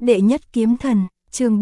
Đệ nhất kiếm thần, chương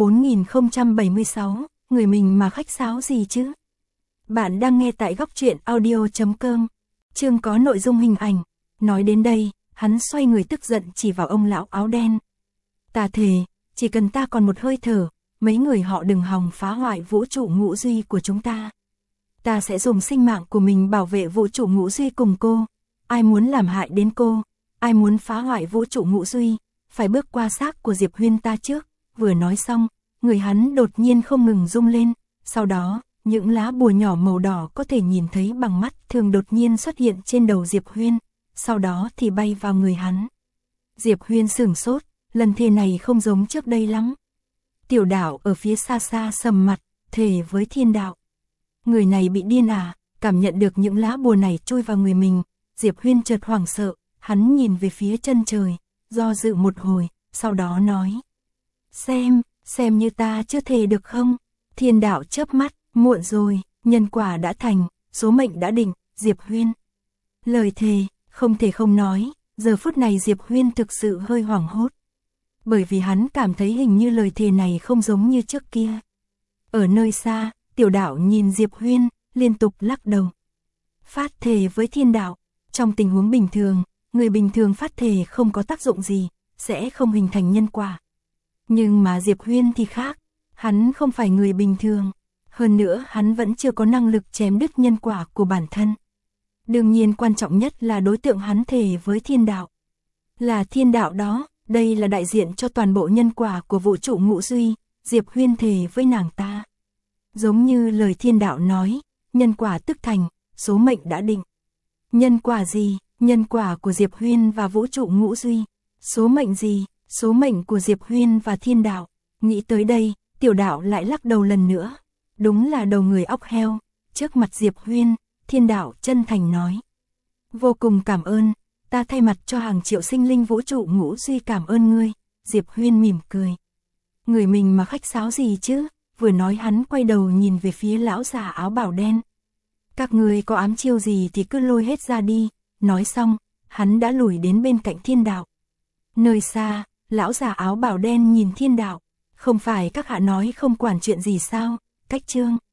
4076, người mình mà khách sáo gì chứ? Bạn đang nghe tại góc truyện audio.com. Chương có nội dung hình ảnh. Nói đến đây, hắn xoay người tức giận chỉ vào ông lão áo đen. Ta thề, chỉ cần ta còn một hơi thở, mấy người họ đừng hòng phá hoại vũ trụ ngũ duy của chúng ta. Ta sẽ dùng sinh mạng của mình bảo vệ vũ trụ ngũ duy cùng cô. Ai muốn làm hại đến cô, ai muốn phá hoại vũ trụ ngũ duy, phải bước qua xác của Diệp Huyên ta trước. Vừa nói xong, người hắn đột nhiên không ngừng rung lên, sau đó, những lá bùa nhỏ màu đỏ có thể nhìn thấy bằng mắt thường đột nhiên xuất hiện trên đầu Diệp Huyên, sau đó thì bay vào người hắn. Diệp Huyên sửng sốt, lần thề này không giống trước đây lắm. Tiểu Đạo ở phía xa xa sầm mặt, thề với Thiên Đạo. Người này bị điên à? Cảm nhận được những lá bùa này chui vào người mình, Diệp Huyên chợt hoảng sợ, hắn nhìn về phía chân trời, do dự một hồi, sau đó nói. Xem như ta chưa thề được không? Thiên Đạo chớp mắt, muộn rồi, nhân quả đã thành, số mệnh đã định, Diệp Huyên. Lời thề, không thể không nói, giờ phút này Diệp Huyên thực sự hơi hoảng hốt. Bởi vì hắn cảm thấy hình như lời thề này không giống như trước kia. Ở nơi xa, Tiểu Đạo nhìn Diệp Huyên, liên tục lắc đầu. Phát thề với Thiên Đạo, trong tình huống bình thường, người bình thường phát thề không có tác dụng gì, sẽ không hình thành nhân quả. Nhưng mà Diệp Huyên thì khác, hắn không phải người bình thường, hơn nữa hắn vẫn chưa có năng lực chém đứt nhân quả của bản thân. Đương nhiên quan trọng nhất là đối tượng hắn thề với Thiên Đạo. Là Thiên Đạo đó, đây là đại diện cho toàn bộ nhân quả của vũ trụ ngũ duy, Diệp Huyên thề với nàng ta. Giống như lời Thiên Đạo nói, nhân quả tức thành, số mệnh đã định. Nhân quả gì? Nhân quả của Diệp Huyên và vũ trụ ngũ duy. Số mệnh gì? Số mệnh của Diệp Huyên và Thiên Đạo. Nghĩ tới đây, Tiểu Đạo lại lắc đầu lần nữa. Đúng là đầu người óc heo. Trước mặt Diệp Huyên, Thiên Đạo chân thành nói. Vô cùng cảm ơn, ta thay mặt cho hàng triệu sinh linh vũ trụ ngũ duy cảm ơn ngươi. Diệp Huyên mỉm cười. Người mình mà khách sáo gì chứ? Vừa nói hắn quay đầu nhìn về phía lão già áo bào đen. Các ngươi có ám chiêu gì thì cứ lôi hết ra đi. Nói xong, hắn đã lùi đến bên cạnh Thiên Đạo. Nơi xa, lão già áo bào đen nhìn Thiên Đạo. Không phải các hạ nói không quản chuyện gì sao? Cách chương.